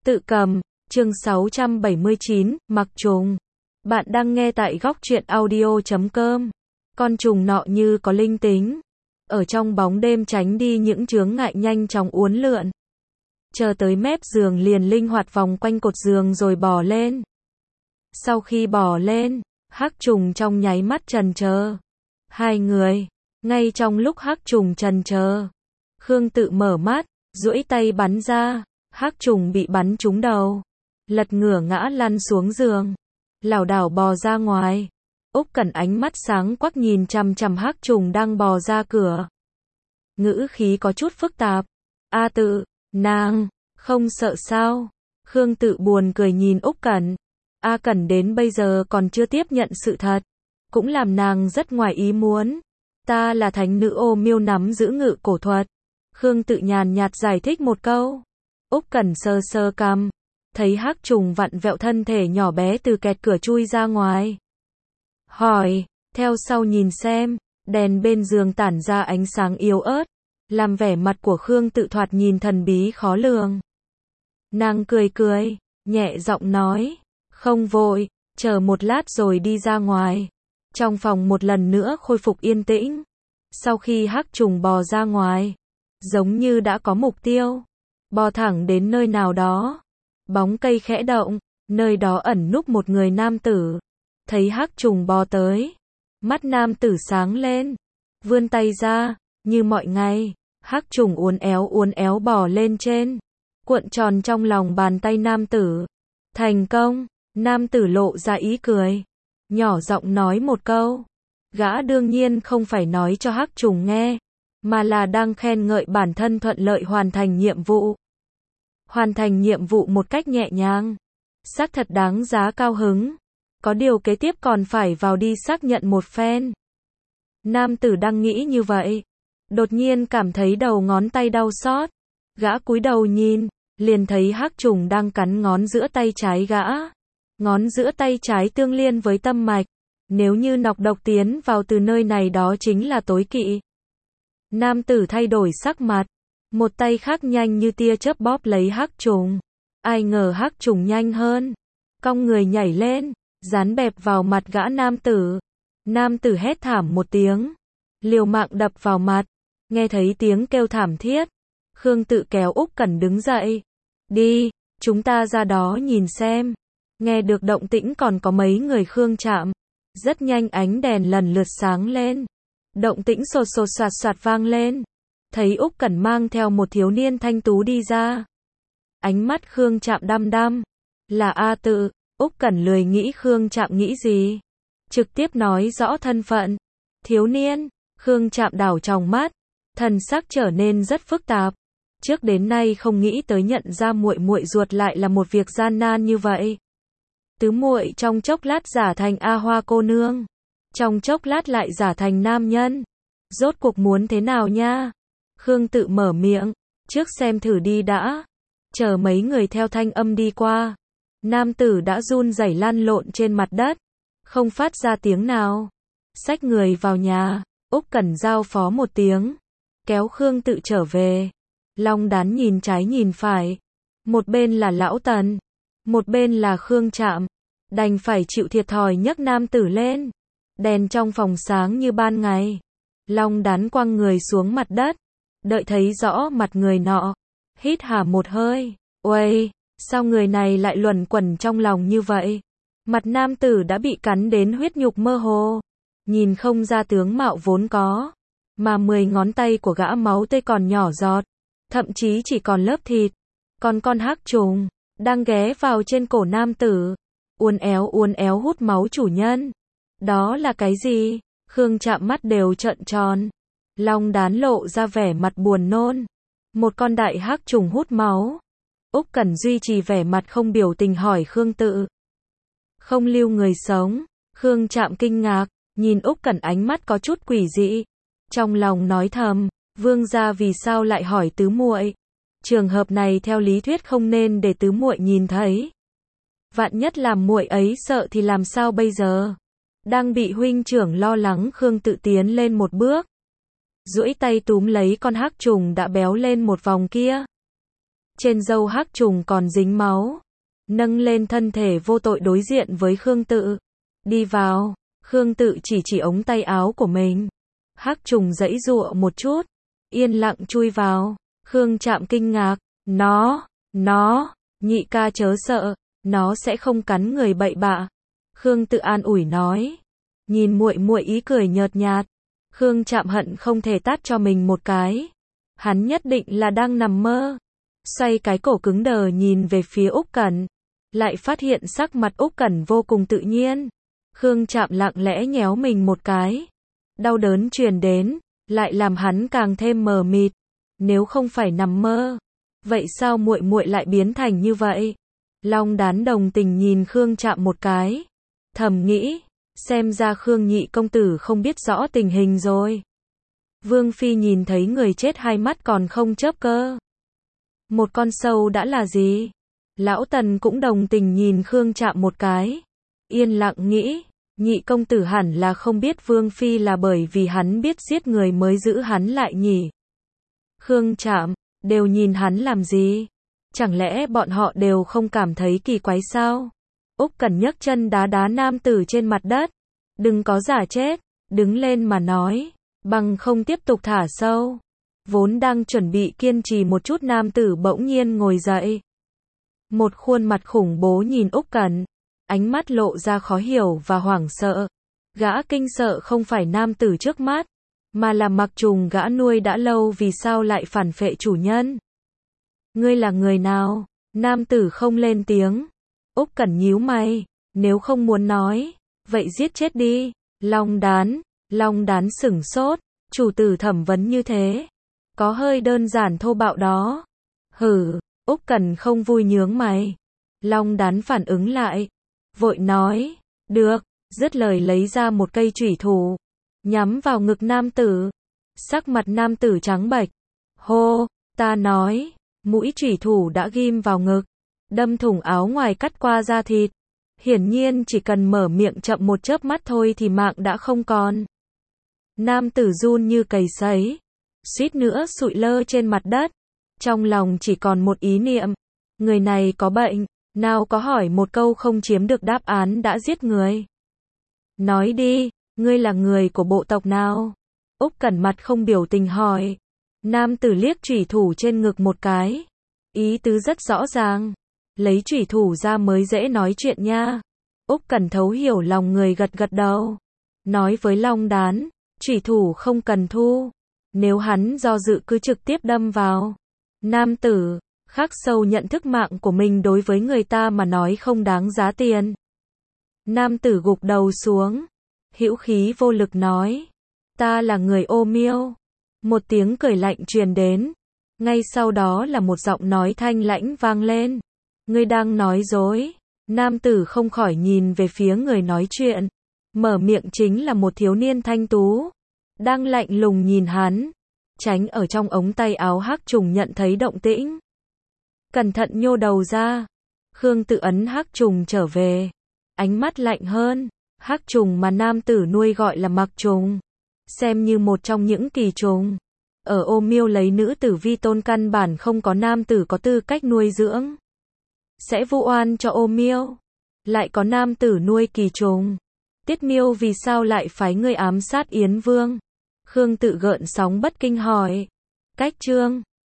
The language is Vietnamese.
Tự cầm, chương 679, mặc trùng. Bạn đang nghe tại góc truyện audio.com. Con trùng nọ như có linh tính. Ở trong bóng đêm tránh đi những chướng ngại nhanh chóng uốn lượn. Chờ tới mép giường liền linh hoạt vòng quanh cột giường rồi bò lên. Sau khi bò lên, hắc trùng trong nháy mắt chần chờ. Hai người, ngay trong lúc hắc trùng chần chờ, Khương Tự mở mắt, duỗi tay bắn ra, hắc trùng bị bắn trúng đầu, lật ngửa ngã lăn xuống giường, lảo đảo bò ra ngoài. Úc Cẩn ánh mắt sáng quắc nhìn chằm chằm hắc trùng đang bò ra cửa. Ngữ khí có chút phức tạp. A Tự, nàng không sợ sao? Khương Tự buồn cười nhìn Úc Cẩn. A Cẩn đến bây giờ còn chưa tiếp nhận sự thật, cũng làm nàng rất ngoài ý muốn. Ta là thánh nữ ô miêu nắm giữ ngự cổ thuật. Khương Tự nhàn nhạt giải thích một câu. Úc Cẩn sờ sờ cằm, thấy hắc trùng vặn vẹo thân thể nhỏ bé từ kẹt cửa chui ra ngoài. Hỏi, theo sau nhìn xem, đèn bên giường tản ra ánh sáng yếu ớt, làm vẻ mặt của Khương Tự thoạt nhìn thần bí khó lường. Nàng cười cười, nhẹ giọng nói, không vội, chờ một lát rồi đi ra ngoài. Trong phòng một lần nữa khôi phục yên tĩnh. Sau khi hắc trùng bò ra ngoài, giống như đã có mục tiêu, bò thẳng đến nơi nào đó. Bóng cây khẽ động, nơi đó ẩn núp một người nam tử. Thấy hắc trùng bò tới, mắt nam tử sáng lên, vươn tay ra, như mọi ngày, hắc trùng uốn éo bò lên trên, cuộn tròn trong lòng bàn tay nam tử. Thành công, nam tử lộ ra ý cười, nhỏ giọng nói một câu. Gã đương nhiên không phải nói cho hắc trùng nghe, mà là đang khen ngợi bản thân thuận lợi hoàn thành nhiệm vụ. Hoàn thành nhiệm vụ một cách nhẹ nhàng, xác thật đáng giá cao hứng. Có điều kế tiếp còn phải vào đi xác nhận một phen. Nam tử đang nghĩ như vậy, đột nhiên cảm thấy đầu ngón tay đau xót. Gã cúi đầu nhìn, liền thấy hắc trùng đang cắn ngón giữa tay trái gã. Ngón giữa tay trái tương liên với tâm mạch, nếu như nọc độc tiến vào từ nơi này đó chính là tối kỵ. Nam tử thay đổi sắc mặt, một tay khác nhanh như tia chớp bóp lấy hắc trùng. Ai ngờ hắc trùng nhanh hơn, cong người nhảy lên, dán bẹp vào mặt gã nam tử. Nam tử hét thảm một tiếng, liều mạng đập vào mặt. Nghe thấy tiếng kêu thảm thiết, Khương Tự kéo Úc Cẩn đứng dậy. Đi, chúng ta ra đó nhìn xem. Nghe được động tĩnh còn có mấy người Khương Trạm. Rất nhanh ánh đèn lần lượt sáng lên. Động tĩnh sột sột soạt soạt vang lên. Thấy Úc Cẩn mang theo một thiếu niên thanh tú đi ra. Ánh mắt Khương Trạm đăm đăm. Là A Tự. Úc Cẩn lười nghĩ Khương Trạm nghĩ gì, trực tiếp nói rõ thân phận. Thiếu niên. Khương Trạm đảo tròng mắt, thần sắc trở nên rất phức tạp. Trước đến nay không nghĩ tới nhận ra muội muội ruột lại là một việc gian nan như vậy. Tứ muội trong chốc lát giả thành A Hoa cô nương, trong chốc lát lại giả thành nam nhân. Rốt cuộc muốn thế nào nha? Khương Tự mở miệng, trước xem thử đi đã. Chờ mấy người theo thanh âm đi qua, nam tử đã run rẩy lăn lộn trên mặt đất, không phát ra tiếng nào. Xách người vào nhà, Úc Cẩn giao phó một tiếng, kéo Khương Tự trở về. Long Đán nhìn trái nhìn phải, một bên là lão Tần, một bên là Khương Trạm, đành phải chịu thiệt thòi nhấc nam tử lên. Đèn trong phòng sáng như ban ngày. Long Đán quăng người xuống mặt đất, đợi thấy rõ mặt người nọ, hít hà một hơi. Uầy, sao người này lại luẩn quẩn trong lòng như vậy? Mặt nam tử đã bị cắn đến huyết nhục mơ hồ, nhìn không ra tướng mạo vốn có, mà 10 ngón tay của gã máu tươi còn nhỏ giọt, thậm chí chỉ còn lớp thịt. Còn con hắc trùng đang ghé vào trên cổ nam tử, uốn éo hút máu chủ nhân. Đó là cái gì? Khương Trạm mắt đều trợn tròn. Long Đán lộ ra vẻ mặt buồn nôn. Một con đại hắc trùng hút máu. Úc Cẩn duy trì vẻ mặt không biểu tình hỏi Khương Tự. Không lưu người sống. Khương Trạm kinh ngạc, nhìn Úc Cẩn ánh mắt có chút quỷ dị. Trong lòng nói thầm, vương gia vì sao lại hỏi tứ muội? Trường hợp này theo lý thuyết không nên để tứ muội nhìn thấy. Vạn nhất làm muội ấy sợ thì làm sao bây giờ? Đang bị huynh trưởng lo lắng Khương Tự tiến lên một bước, duỗi tay túm lấy con hắc trùng đã béo lên một vòng kia. trên râu hắc trùng còn dính máu. Nâng lên thân thể vô tội đối diện với Khương Tự. Đi vào, Khương Tự chỉ ống tay áo của mình. Hắc trùng giãy giụa một chút, yên lặng chui vào. Khương Trạm kinh ngạc, nó, nhị ca chớ sợ, nó sẽ không cắn người bậy bạ. Khương Tự an ủi nói. Nhìn muội muội ý cười nhợt nhạt, Khương Trạm hận không thể tát cho mình một cái. Hắn nhất định là đang nằm mơ. Xoay cái cổ cứng đờ nhìn về phía Úc Cẩn, lại phát hiện sắc mặt Úc Cẩn vô cùng tự nhiên. Khương Trạm lặng lẽ nhéo mình một cái. Đau đớn truyền đến, lại làm hắn càng thêm mờ mịt. Nếu không phải nằm mơ, vậy sao muội muội lại biến thành như vậy? Long Đán đồng tình nhìn Khương Trạm một cái, thầm nghĩ, xem ra Khương nhị công tử không biết rõ tình hình rồi. Vương phi nhìn thấy người chết hai mắt còn không chớp cơ. Một con sâu đã là gì? Lão Tần cũng đồng tình nhìn Khương Trạm một cái, yên lặng nghĩ, nhị công tử hẳn là không biết Vương phi là bởi vì hắn biết giết người mới giữ hắn lại nhỉ. Khương Trạm, đều nhìn hắn làm gì? Chẳng lẽ bọn họ đều không cảm thấy kỳ quái sao? Úc Cẩn nhấc chân đá đá nam tử trên mặt đất. Đừng có giả chết, đứng lên mà nói, bằng không tiếp tục thả sâu. Vốn đang chuẩn bị kiên trì một chút nam tử bỗng nhiên ngồi dậy. Một khuôn mặt khủng bố nhìn Úc Cẩn, ánh mắt lộ ra khó hiểu và hoảng sợ. Gã kinh sợ không phải nam tử trước mắt, mà là mặc trùng gã nuôi đã lâu vì sao lại phản phệ chủ nhân. Ngươi là người nào? Nam tử không lên tiếng. Úc Cẩn nhíu mày, nếu không muốn nói, vậy giết chết đi. Long Đán sửng sốt, chủ tử thẩm vấn như thế, có hơi đơn giản thô bạo đó. Hử, Úc Cẩn không vui nhướng mày. Long Đán phản ứng lại, vội nói, được, dứt lời lấy ra một cây chủy thủ, nhắm vào ngực nam tử. Sắc mặt nam tử trắng bệch. Hô, ta nói, mũi chủy thủ đã ghim vào ngực, đâm thủng áo ngoài cắt qua da thịt. Hiển nhiên chỉ cần mở miệng chậm một chớp mắt thôi thì mạng đã không còn. Nam tử run như cầy sấy, suýt nữa sụi lơ trên mặt đất. Trong lòng chỉ còn một ý niệm, người này có bệnh, nào có hỏi một câu không chiếm được đáp án đã giết người. Nói đi, ngươi là người của bộ tộc nào? Úc Cẩn mặt không biểu tình hỏi. Nam tử liếc chủy thủ trên ngực một cái, ý tứ rất rõ ràng, lấy chủy thủ ra mới dễ nói chuyện nha. Úc Cẩn thấu hiểu lòng người gật gật đầu, nói với Long Đán, chủy thủ không cần thu, nếu hắn do dự cứ trực tiếp đâm vào. Nam tử khắc sâu nhận thức mạng của mình đối với người ta mà nói không đáng giá tiền. Nam tử gục đầu xuống, hữu khí vô lực nói, ta là người Ô Miêu. Một tiếng cười lạnh truyền đến, ngay sau đó là một giọng nói thanh lãnh vang lên. Ngươi đang nói dối. Nam tử không khỏi nhìn về phía người nói chuyện. Mở miệng chính là một thiếu niên thanh tú, đang lạnh lùng nhìn hắn. Tránh ở trong ống tay áo hắc trùng nhận thấy động tĩnh, cẩn thận nhô đầu ra. Khương Tự ấn hắc trùng trở về, ánh mắt lạnh hơn. Hắc trùng mà nam tử nuôi gọi là mặc trùng, xem như một trong những kỳ trùng. Ở Ô Miêu lấy nữ tử vi tôn căn bản không có nam tử có tư cách nuôi dưỡng. Sẽ vu oan cho Ô Miêu. Lại có nam tử nuôi kỳ trùng. Tiết Miêu vì sao lại phái người ám sát Yến Vương? Khương Tự gợn sóng bất kinh hỏi. Cách chương